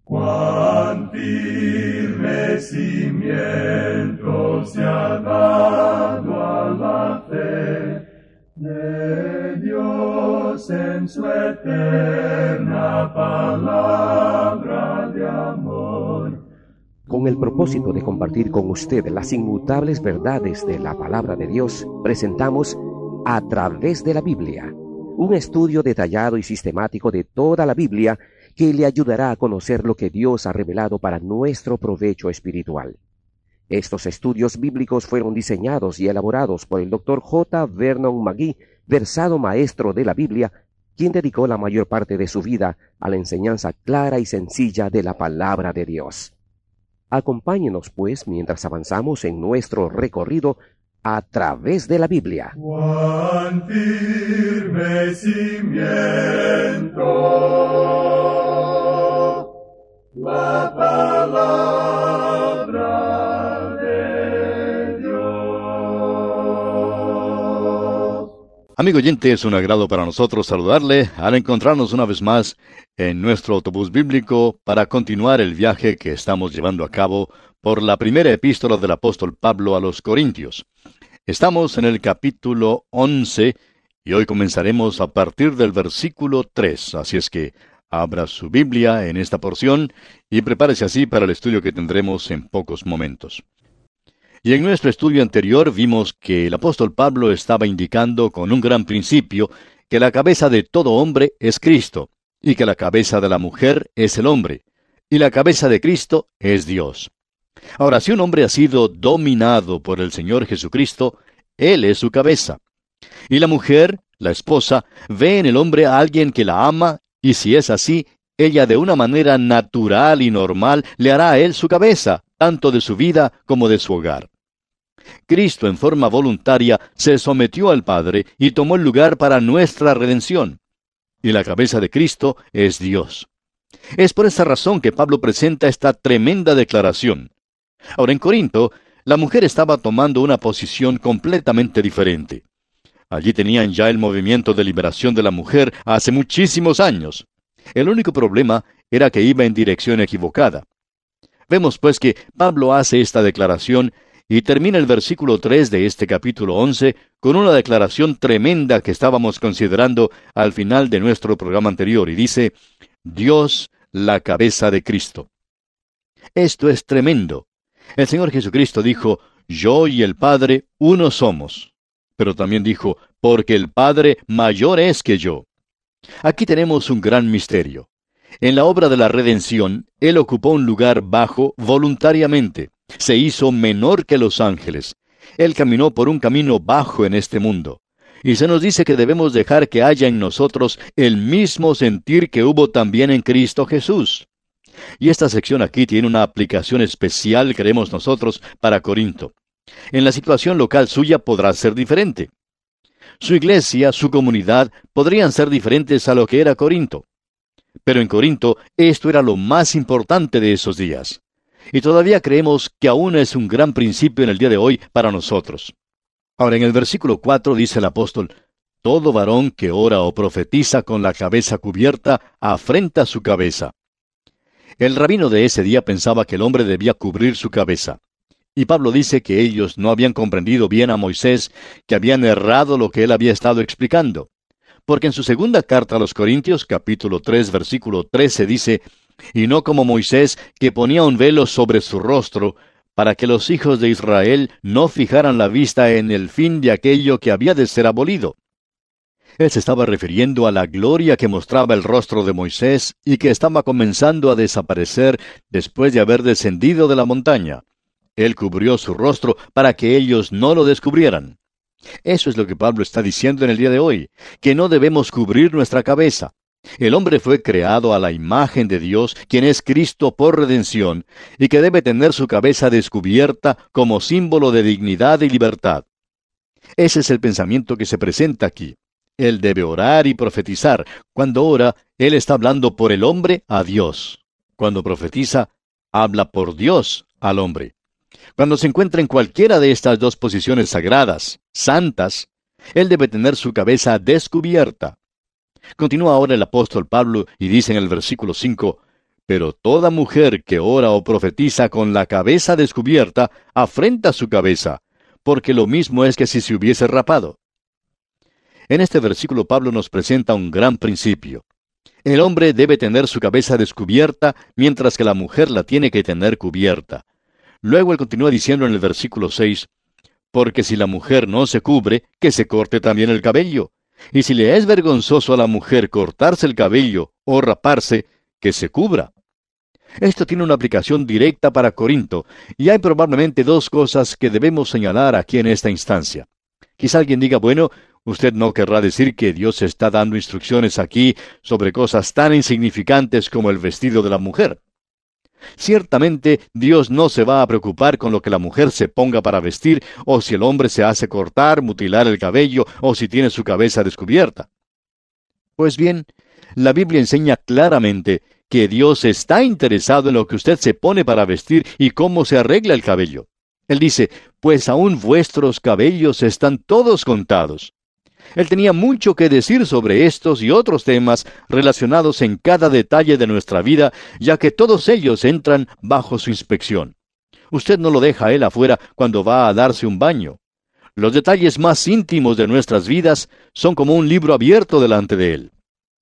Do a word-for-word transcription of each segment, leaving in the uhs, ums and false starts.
Cuán firme cimiento se ha dado a la fe de Dios en su eterna palabra de amor. Con el propósito de compartir con usted las inmutables verdades de la palabra de Dios, presentamos A Través de la Biblia, un estudio detallado y sistemático de toda la Biblia que le ayudará a conocer lo que Dios ha revelado para nuestro provecho espiritual. Estos estudios bíblicos fueron diseñados y elaborados por el doctor J. Vernon McGee, versado maestro de la Biblia, quien dedicó la mayor parte de su vida a la enseñanza clara y sencilla de la palabra de Dios. Acompáñenos, pues, mientras avanzamos en nuestro recorrido a través de la Biblia. Cuán firme cimiento la palabra de Dios. Amigo oyente, es un agrado para nosotros saludarle al encontrarnos una vez más en nuestro autobús bíblico para continuar el viaje que estamos llevando a cabo por la primera epístola del apóstol Pablo a los Corintios. Estamos en el capítulo once y hoy comenzaremos a partir del versículo tres, así es que abra su Biblia en esta porción y prepárese así para el estudio que tendremos en pocos momentos. Y en nuestro estudio anterior vimos que el apóstol Pablo estaba indicando con un gran principio que la cabeza de todo hombre es Cristo, y que la cabeza de la mujer es el hombre, y la cabeza de Cristo es Dios. Ahora, si un hombre ha sido dominado por el Señor Jesucristo, Él es su cabeza. Y la mujer, la esposa, ve en el hombre a alguien que la ama, y si es así, ella de una manera natural y normal le hará a él su cabeza, tanto de su vida como de su hogar. Cristo en forma voluntaria se sometió al Padre y tomó el lugar para nuestra redención. Y la cabeza de Cristo es Dios. Es por esa razón que Pablo presenta esta tremenda declaración. Ahora, en Corinto, la mujer estaba tomando una posición completamente diferente. Allí tenían ya el movimiento de liberación de la mujer hace muchísimos años. El único problema era que iba en dirección equivocada. Vemos pues que Pablo hace esta declaración y termina el versículo tres de este capítulo once con una declaración tremenda que estábamos considerando al final de nuestro programa anterior, y dice: Dios, la cabeza de Cristo. Esto es tremendo. El Señor Jesucristo dijo: yo y el Padre uno somos. Pero también dijo: porque el Padre mayor es que yo. Aquí tenemos un gran misterio. En la obra de la redención, Él ocupó un lugar bajo voluntariamente. Se hizo menor que los ángeles. Él caminó por un camino bajo en este mundo. Y se nos dice que debemos dejar que haya en nosotros el mismo sentir que hubo también en Cristo Jesús. Y esta sección aquí tiene una aplicación especial, creemos nosotros, para Corinto. En la situación local suya podrá ser diferente. Su iglesia, su comunidad, podrían ser diferentes a lo que era Corinto. Pero en Corinto, esto era lo más importante de esos días. Y todavía creemos que aún es un gran principio en el día de hoy para nosotros. Ahora, en el versículo cuatro dice el apóstol: todo varón que ora o profetiza con la cabeza cubierta, afrenta su cabeza. El rabino de ese día pensaba que el hombre debía cubrir su cabeza. Y Pablo dice que ellos no habían comprendido bien a Moisés, que habían errado lo que él había estado explicando. Porque en su segunda carta a los Corintios, capítulo tres, versículo trece, dice: y no como Moisés, que ponía un velo sobre su rostro, para que los hijos de Israel no fijaran la vista en el fin de aquello que había de ser abolido. Él se estaba refiriendo a la gloria que mostraba el rostro de Moisés y que estaba comenzando a desaparecer después de haber descendido de la montaña. Él cubrió su rostro para que ellos no lo descubrieran. Eso es lo que Pablo está diciendo en el día de hoy, que no debemos cubrir nuestra cabeza. El hombre fue creado a la imagen de Dios, quien es Cristo por redención, y que debe tener su cabeza descubierta como símbolo de dignidad y libertad. Ese es el pensamiento que se presenta aquí. Él debe orar y profetizar. Cuando ora, él está hablando por el hombre a Dios. Cuando profetiza, habla por Dios al hombre. Cuando se encuentra en cualquiera de estas dos posiciones sagradas, santas, él debe tener su cabeza descubierta. Continúa ahora el apóstol Pablo y dice en el versículo cinco: Pero toda mujer que ora o profetiza con la cabeza descubierta afrenta su cabeza, porque lo mismo es que si se hubiese rapado. En este versículo Pablo nos presenta un gran principio. El hombre debe tener su cabeza descubierta, mientras que la mujer la tiene que tener cubierta. Luego él continúa diciendo en el versículo seis, porque si la mujer no se cubre, que se corte también el cabello. Y si le es vergonzoso a la mujer cortarse el cabello o raparse, que se cubra. Esto tiene una aplicación directa para Corinto, y hay probablemente dos cosas que debemos señalar aquí en esta instancia. Quizá alguien diga, bueno, usted no querrá decir que Dios está dando instrucciones aquí sobre cosas tan insignificantes como el vestido de la mujer. Ciertamente, Dios no se va a preocupar con lo que la mujer se ponga para vestir, o si el hombre se hace cortar, mutilar el cabello, o si tiene su cabeza descubierta. Pues bien, la Biblia enseña claramente que Dios está interesado en lo que usted se pone para vestir y cómo se arregla el cabello. Él dice, pues aún vuestros cabellos están todos contados. Él tenía mucho que decir sobre estos y otros temas relacionados en cada detalle de nuestra vida, ya que todos ellos entran bajo su inspección. Usted no lo deja a él afuera cuando va a darse un baño. Los detalles más íntimos de nuestras vidas son como un libro abierto delante de él.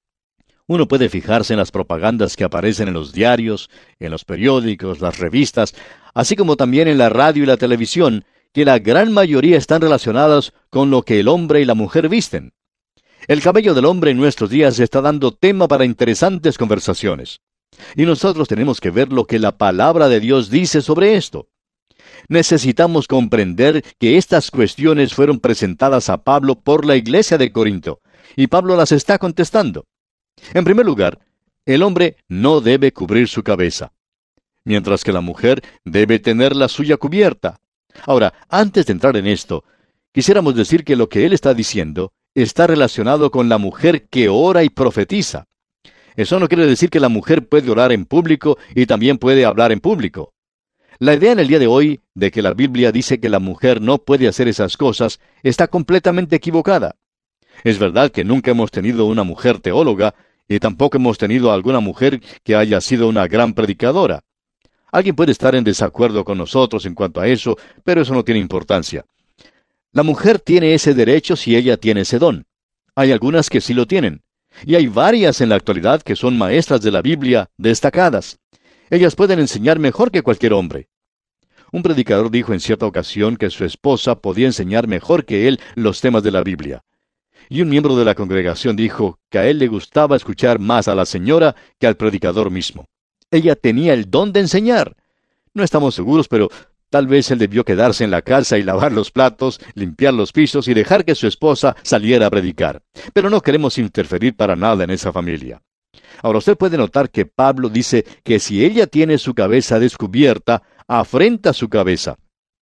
Uno puede fijarse en las propagandas que aparecen en los diarios, en los periódicos, las revistas, así como también en la radio y la televisión, que la gran mayoría están relacionadas con lo que el hombre y la mujer visten. El cabello del hombre en nuestros días está dando tema para interesantes conversaciones. Y nosotros tenemos que ver lo que la palabra de Dios dice sobre esto. Necesitamos comprender que estas cuestiones fueron presentadas a Pablo por la iglesia de Corinto, y Pablo las está contestando. En primer lugar, el hombre no debe cubrir su cabeza, mientras que la mujer debe tener la suya cubierta. Ahora, antes de entrar en esto, quisiéramos decir que lo que él está diciendo está relacionado con la mujer que ora y profetiza. Eso no quiere decir que la mujer puede orar en público y también puede hablar en público. La idea en el día de hoy de que la Biblia dice que la mujer no puede hacer esas cosas está completamente equivocada. Es verdad que nunca hemos tenido una mujer teóloga y tampoco hemos tenido alguna mujer que haya sido una gran predicadora. Alguien puede estar en desacuerdo con nosotros en cuanto a eso, pero eso no tiene importancia. La mujer tiene ese derecho si ella tiene ese don. Hay algunas que sí lo tienen. Y hay varias en la actualidad que son maestras de la Biblia destacadas. Ellas pueden enseñar mejor que cualquier hombre. Un predicador dijo en cierta ocasión que su esposa podía enseñar mejor que él los temas de la Biblia. Y un miembro de la congregación dijo que a él le gustaba escuchar más a la señora que al predicador mismo. Ella tenía el don de enseñar. No estamos seguros, pero tal vez él debió quedarse en la casa y lavar los platos, limpiar los pisos y dejar que su esposa saliera a predicar. Pero no queremos interferir para nada en esa familia. Ahora usted puede notar que Pablo dice que si ella tiene su cabeza descubierta, afrenta su cabeza.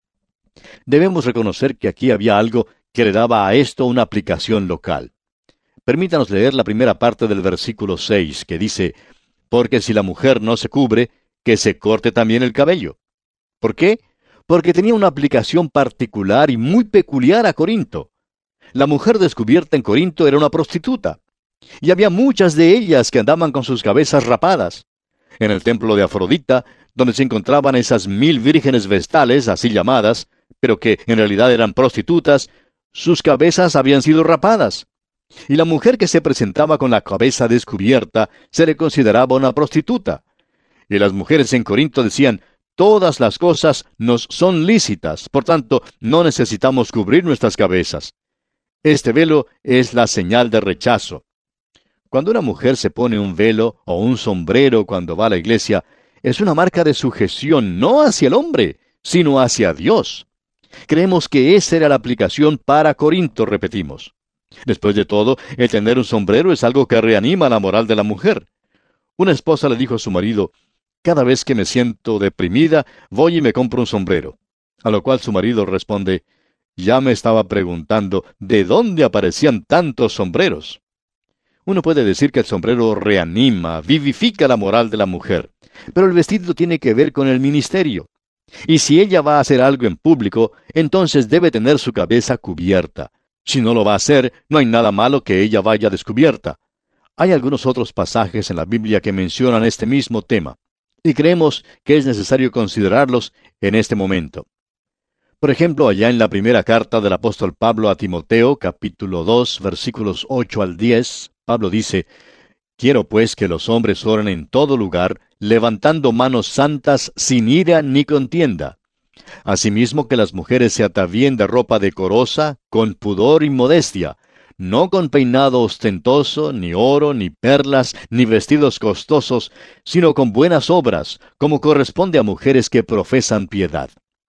Debemos reconocer que aquí había algo que le daba a esto una aplicación local. Permítanos leer la primera parte del versículo seis, que dice, porque si la mujer no se cubre, que se corte también el cabello. ¿Por qué? Porque tenía una aplicación particular y muy peculiar a Corinto. La mujer descubierta en Corinto era una prostituta. Y había muchas de ellas que andaban con sus cabezas rapadas. En el templo de Afrodita, donde se encontraban esas mil vírgenes vestales, así llamadas, pero que en realidad eran prostitutas, sus cabezas habían sido rapadas. Y la mujer que se presentaba con la cabeza descubierta se le consideraba una prostituta. Y las mujeres en Corinto decían, todas las cosas nos son lícitas, por tanto, no necesitamos cubrir nuestras cabezas. Este velo es la señal de rechazo. Cuando una mujer se pone un velo o un sombrero cuando va a la iglesia, es una marca de sujeción no hacia el hombre, sino hacia Dios. Creemos que esa era la aplicación para Corinto, repetimos. Después de todo, el tener un sombrero es algo que reanima la moral de la mujer. Una esposa le dijo a su marido, cada vez que me siento deprimida, voy y me compro un sombrero. A lo cual su marido responde, ya me estaba preguntando de dónde aparecían tantos sombreros. Uno puede decir que el sombrero reanima, vivifica la moral de la mujer, pero el vestido tiene que ver con el ministerio. Y si ella va a hacer algo en público, entonces debe tener su cabeza cubierta. Si no lo va a hacer, no hay nada malo que ella vaya descubierta. Hay algunos otros pasajes en la Biblia que mencionan este mismo tema, y creemos que es necesario considerarlos en este momento. Por ejemplo, allá en la primera carta del apóstol Pablo a Timoteo, capítulo dos, versículos ocho al diez, Pablo dice: «Quiero pues que los hombres oren en todo lugar, levantando manos santas sin ira ni contienda. Asimismo que las mujeres se atavíen de ropa decorosa, con pudor y modestia, no con peinado ostentoso, ni oro, ni perlas, ni vestidos costosos, sino con buenas obras, como corresponde a mujeres que profesan piedad».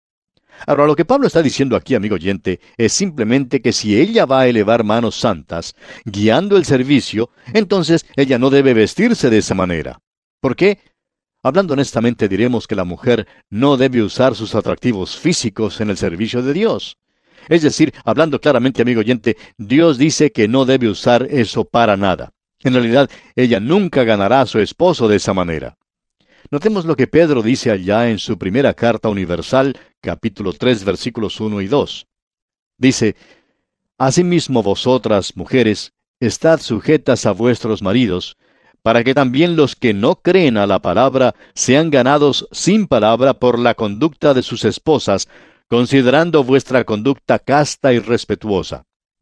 Ahora, lo que Pablo está diciendo aquí, amigo oyente, es simplemente que si ella va a elevar manos santas, guiando el servicio, entonces ella no debe vestirse de esa manera. ¿Por qué? Hablando honestamente, diremos que la mujer no debe usar sus atractivos físicos en el servicio de Dios. Es decir, hablando claramente, amigo oyente, Dios dice que no debe usar eso para nada. En realidad, ella nunca ganará a su esposo de esa manera. Notemos lo que Pedro dice allá en su primera carta universal, capítulo tres, versículos uno y dos. Dice: «Asimismo vosotras, mujeres, estad sujetas a vuestros maridos, para que también los que no creen a la palabra sean ganados sin palabra por la conducta de sus esposas, considerando vuestra conducta casta y respetuosa».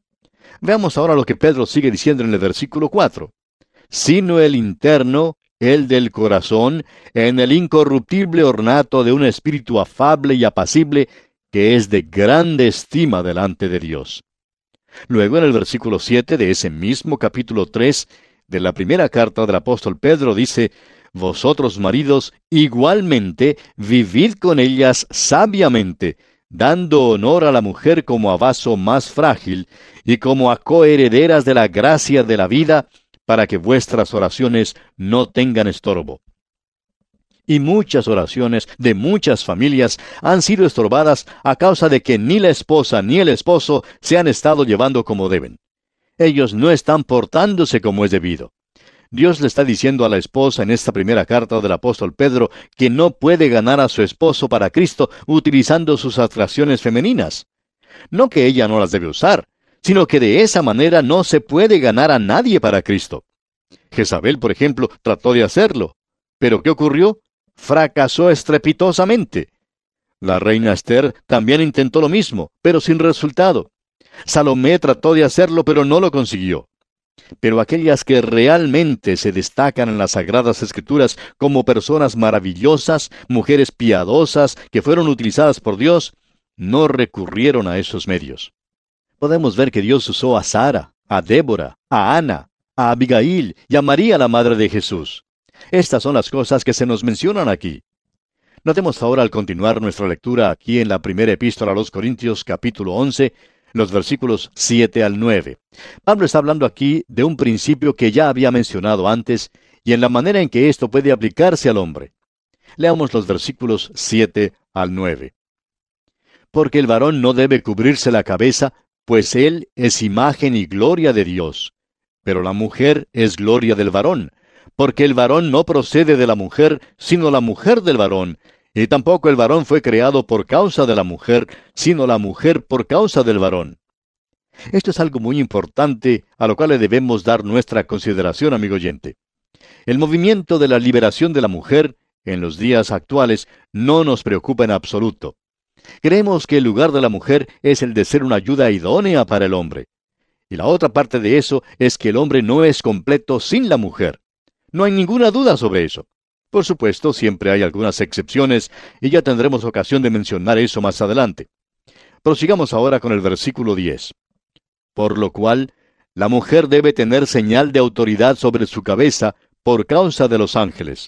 Veamos ahora lo que Pedro sigue diciendo en el versículo cuatro. «Sino el interno, el del corazón, en el incorruptible ornato de un espíritu afable y apacible, que es de grande estima delante de Dios». Luego, en el versículo siete de ese mismo capítulo tres de la primera carta del apóstol Pedro dice: «Vosotros, maridos, igualmente vivid con ellas sabiamente, dando honor a la mujer como a vaso más frágil, y como a coherederas de la gracia de la vida, para que vuestras oraciones no tengan estorbo». Y muchas oraciones de muchas familias han sido estorbadas a causa de que ni la esposa ni el esposo se han estado llevando como deben. Ellos no están portándose como es debido. Dios le está diciendo a la esposa en esta primera carta del apóstol Pedro que no puede ganar a su esposo para Cristo utilizando sus atracciones femeninas. No que ella no las debe usar, sino que de esa manera no se puede ganar a nadie para Cristo. Jezabel, por ejemplo, trató de hacerlo. ¿Pero qué ocurrió? Fracasó estrepitosamente. La reina Esther también intentó lo mismo, pero sin resultado. Salomé trató de hacerlo, pero no lo consiguió. Pero aquellas que realmente se destacan en las Sagradas Escrituras como personas maravillosas, mujeres piadosas, que fueron utilizadas por Dios, no recurrieron a esos medios. Podemos ver que Dios usó a Sara, a Débora, a Ana, a Abigail y a María, la madre de Jesús. Estas son las cosas que se nos mencionan aquí. Notemos ahora, al continuar nuestra lectura aquí en la primera epístola a los Corintios, capítulo once, los versículos siete al nueve. Pablo está hablando aquí de un principio que ya había mencionado antes, y en la manera en que esto puede aplicarse al hombre. Leamos los versículos siete al nueve. «Porque el varón no debe cubrirse la cabeza, pues él es imagen y gloria de Dios. Pero la mujer es gloria del varón, porque el varón no procede de la mujer, sino la mujer del varón, y tampoco el varón fue creado por causa de la mujer, sino la mujer por causa del varón». Esto es algo muy importante a lo cual le debemos dar nuestra consideración, amigo oyente. El movimiento de la liberación de la mujer en los días actuales no nos preocupa en absoluto. Creemos que el lugar de la mujer es el de ser una ayuda idónea para el hombre. Y la otra parte de eso es que el hombre no es completo sin la mujer. No hay ninguna duda sobre eso. Por supuesto, siempre hay algunas excepciones, y ya tendremos ocasión de mencionar eso más adelante. Prosigamos ahora con el versículo diez. «Por lo cual, la mujer debe tener señal de autoridad sobre su cabeza por causa de los ángeles».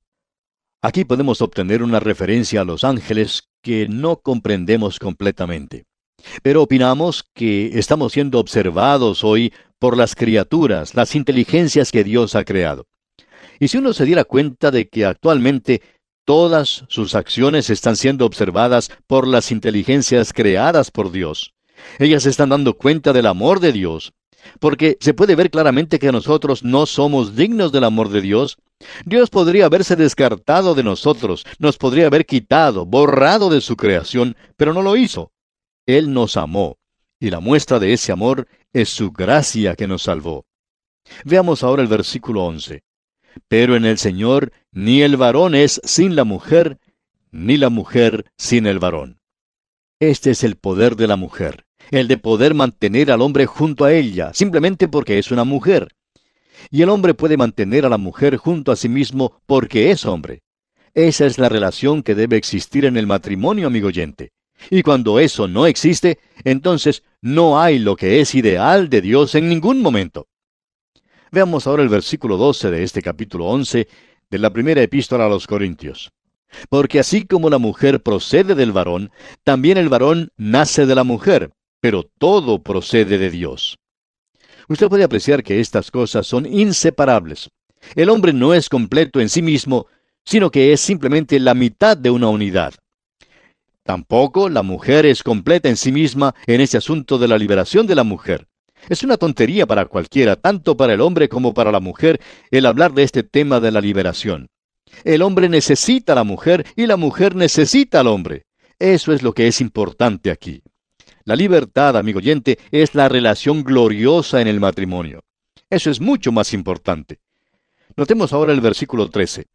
Aquí podemos obtener una referencia a los ángeles que no comprendemos completamente. Pero opinamos que estamos siendo observados hoy por las criaturas, las inteligencias que Dios ha creado. Y si uno se diera cuenta de que actualmente todas sus acciones están siendo observadas por las inteligencias creadas por Dios, ellas se están dando cuenta del amor de Dios, porque se puede ver claramente que nosotros no somos dignos del amor de Dios. Dios podría haberse descartado de nosotros, nos podría haber quitado, borrado de su creación, pero no lo hizo. Él nos amó, y la muestra de ese amor es su gracia que nos salvó. Veamos ahora el versículo once. Pero en el Señor ni el varón es sin la mujer, ni la mujer sin el varón. Este es el poder de la mujer, el de poder mantener al hombre junto a ella, simplemente porque es una mujer. Y el hombre puede mantener a la mujer junto a sí mismo porque es hombre. Esa es la relación que debe existir en el matrimonio, amigo oyente. Y cuando eso no existe, entonces no hay lo que es ideal de Dios en ningún momento. Veamos ahora el versículo doce de este capítulo once de la primera epístola a los Corintios. Porque así como la mujer procede del varón, también el varón nace de la mujer, pero todo procede de Dios. Usted puede apreciar que estas cosas son inseparables. El hombre no es completo en sí mismo, sino que es simplemente la mitad de una unidad. Tampoco la mujer es completa en sí misma en ese asunto de la liberación de la mujer. Es una tontería para cualquiera, tanto para el hombre como para la mujer, el hablar de este tema de la liberación. El hombre necesita a la mujer y la mujer necesita al hombre. Eso es lo que es importante aquí. La libertad, amigo oyente, es la relación gloriosa en el matrimonio. Eso es mucho más importante. Notemos ahora el versículo trece.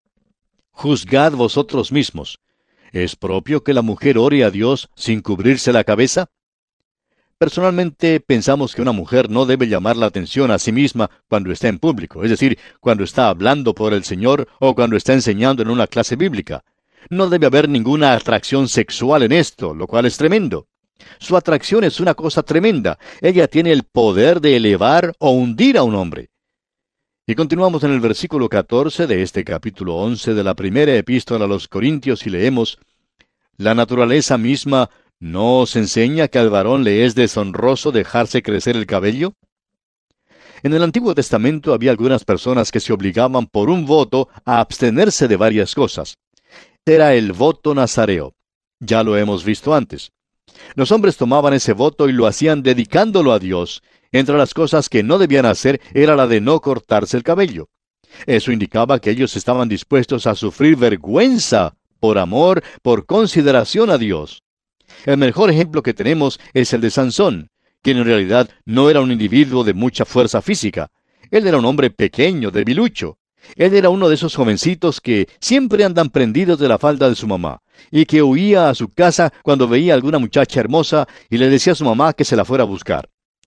Juzgad vosotros mismos. ¿Es propio que la mujer ore a Dios sin cubrirse la cabeza? Personalmente pensamos que una mujer no debe llamar la atención a sí misma cuando está en público, es decir, cuando está hablando por el Señor o cuando está enseñando en una clase bíblica. No debe haber ninguna atracción sexual en esto, lo cual es tremendo. Su atracción es una cosa tremenda. Ella tiene el poder de elevar o hundir a un hombre. Y continuamos en el versículo catorce de este capítulo once de la primera epístola a los Corintios y leemos: La naturaleza misma ¿no os enseña que al varón le es deshonroso dejarse crecer el cabello? En el Antiguo Testamento había algunas personas que se obligaban por un voto a abstenerse de varias cosas. Era el voto nazareo. Ya lo hemos visto antes. Los hombres tomaban ese voto y lo hacían dedicándolo a Dios. Entre las cosas que no debían hacer era la de no cortarse el cabello. Eso indicaba que ellos estaban dispuestos a sufrir vergüenza por amor, por consideración a Dios. El mejor ejemplo que tenemos es el de Sansón, quien en realidad no era un individuo de mucha fuerza física. Él era un hombre pequeño, debilucho. Él era uno de esos jovencitos que siempre andan prendidos de la falda de su mamá, y que huía a su casa cuando veía a alguna muchacha hermosa y le decía a su mamá que se la fuera a buscar.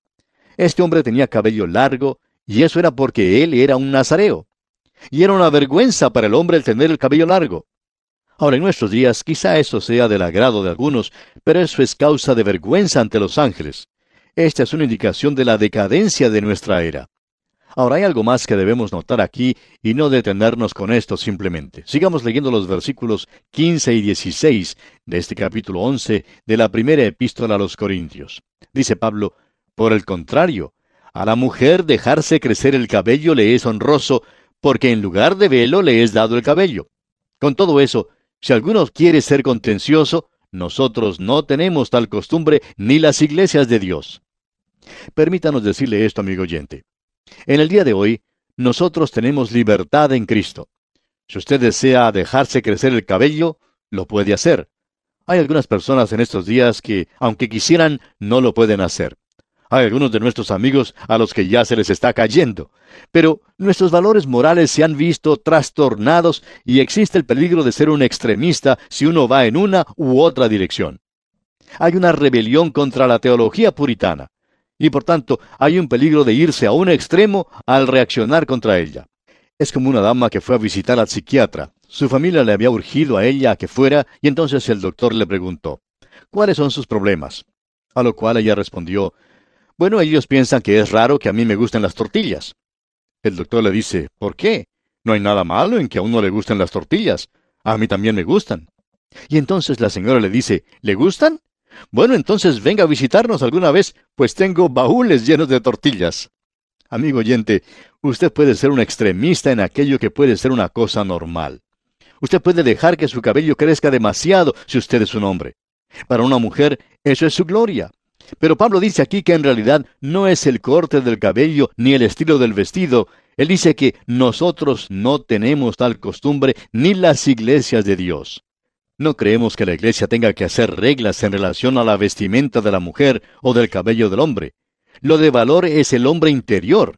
Este hombre tenía cabello largo, y eso era porque él era un nazareo. Y era una vergüenza para el hombre el tener el cabello largo. Ahora, en nuestros días, quizá eso sea del agrado de algunos, pero eso es causa de vergüenza ante los ángeles. Esta es una indicación de la decadencia de nuestra era. Ahora, hay algo más que debemos notar aquí y no detenernos con esto simplemente. Sigamos leyendo los versículos quince y dieciséis de este capítulo once de la primera epístola a los Corintios. Dice Pablo: Por el contrario, a la mujer dejarse crecer el cabello le es honroso, porque en lugar de velo le es dado el cabello. Con todo eso, si alguno quiere ser contencioso, nosotros no tenemos tal costumbre ni las iglesias de Dios. Permítanos decirle esto, amigo oyente. En el día de hoy, nosotros tenemos libertad en Cristo. Si usted desea dejarse crecer el cabello, lo puede hacer. Hay algunas personas en estos días que, aunque quisieran, no lo pueden hacer. Hay algunos de nuestros amigos a los que ya se les está cayendo. Pero nuestros valores morales se han visto trastornados y existe el peligro de ser un extremista si uno va en una u otra dirección. Hay una rebelión contra la teología puritana. Y por tanto, hay un peligro de irse a un extremo al reaccionar contra ella. Es como una dama que fue a visitar al psiquiatra. Su familia le había urgido a ella a que fuera, y entonces el doctor le preguntó: ¿cuáles son sus problemas? A lo cual ella respondió: bueno, ellos piensan que es raro que a mí me gusten las tortillas. El doctor le dice: ¿por qué? No hay nada malo en que a uno le gusten las tortillas. A mí también me gustan. Y entonces la señora le dice: ¿le gustan? Bueno, entonces venga a visitarnos alguna vez, pues tengo baúles llenos de tortillas. Amigo oyente, usted puede ser un extremista en aquello que puede ser una cosa normal. Usted puede dejar que su cabello crezca demasiado si usted es un hombre. Para una mujer, eso es su gloria. Pero Pablo dice aquí que en realidad no es el corte del cabello ni el estilo del vestido. Él dice que nosotros no tenemos tal costumbre ni las iglesias de Dios. No creemos que la iglesia tenga que hacer reglas en relación a la vestimenta de la mujer o del cabello del hombre. Lo de valor es el hombre interior.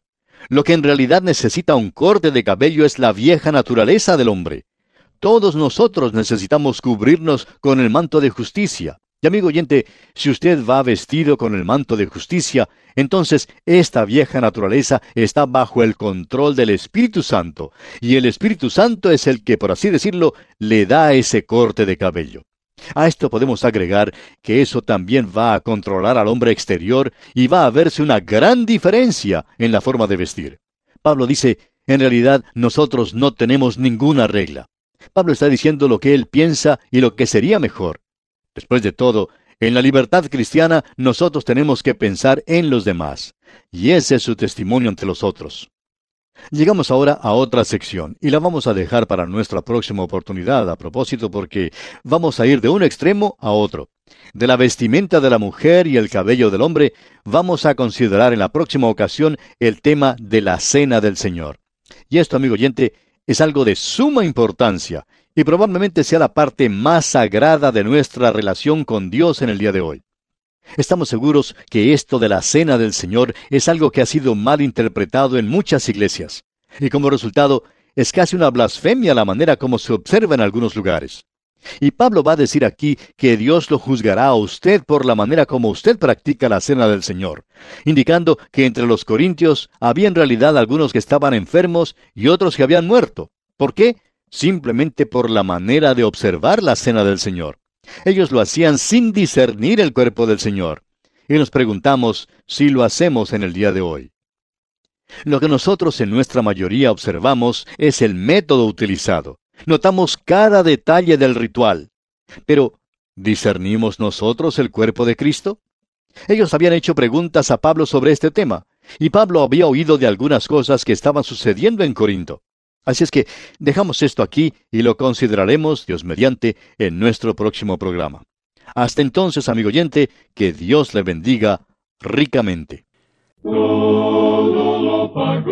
Lo que en realidad necesita un corte de cabello es la vieja naturaleza del hombre. Todos nosotros necesitamos cubrirnos con el manto de justicia. Y amigo oyente, si usted va vestido con el manto de justicia, entonces esta vieja naturaleza está bajo el control del Espíritu Santo, y el Espíritu Santo es el que, por así decirlo, le da ese corte de cabello. A esto podemos agregar que eso también va a controlar al hombre exterior y va a verse una gran diferencia en la forma de vestir. Pablo dice, en realidad nosotros no tenemos ninguna regla. Pablo está diciendo lo que él piensa y lo que sería mejor. Después de todo, en la libertad cristiana nosotros tenemos que pensar en los demás, y ese es su testimonio ante los otros. Llegamos ahora a otra sección, y la vamos a dejar para nuestra próxima oportunidad, a propósito, porque vamos a ir de un extremo a otro. De la vestimenta de la mujer y el cabello del hombre, vamos a considerar en la próxima ocasión el tema de la cena del Señor. Y esto, amigo oyente, es algo de suma importancia, y probablemente sea la parte más sagrada de nuestra relación con Dios en el día de hoy. Estamos seguros que esto de la cena del Señor es algo que ha sido mal interpretado en muchas iglesias, y como resultado es casi una blasfemia la manera como se observa en algunos lugares. Y Pablo va a decir aquí que Dios lo juzgará a usted por la manera como usted practica la cena del Señor, indicando que entre los corintios había en realidad algunos que estaban enfermos y otros que habían muerto. ¿Por qué? Simplemente por la manera de observar la cena del Señor. Ellos lo hacían sin discernir el cuerpo del Señor. Y nos preguntamos si lo hacemos en el día de hoy. Lo que nosotros en nuestra mayoría observamos es el método utilizado. Notamos cada detalle del ritual. Pero, ¿discernimos nosotros el cuerpo de Cristo? Ellos habían hecho preguntas a Pablo sobre este tema, y Pablo había oído de algunas cosas que estaban sucediendo en Corinto. Así es que dejamos esto aquí y lo consideraremos, Dios mediante, en nuestro próximo programa. Hasta entonces, amigo oyente, que Dios le bendiga ricamente. Todo lo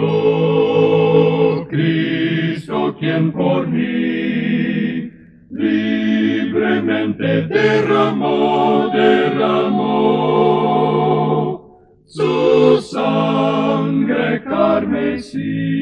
pagó Cristo, quien por mí libremente derramó, derramó su sangre carmesí.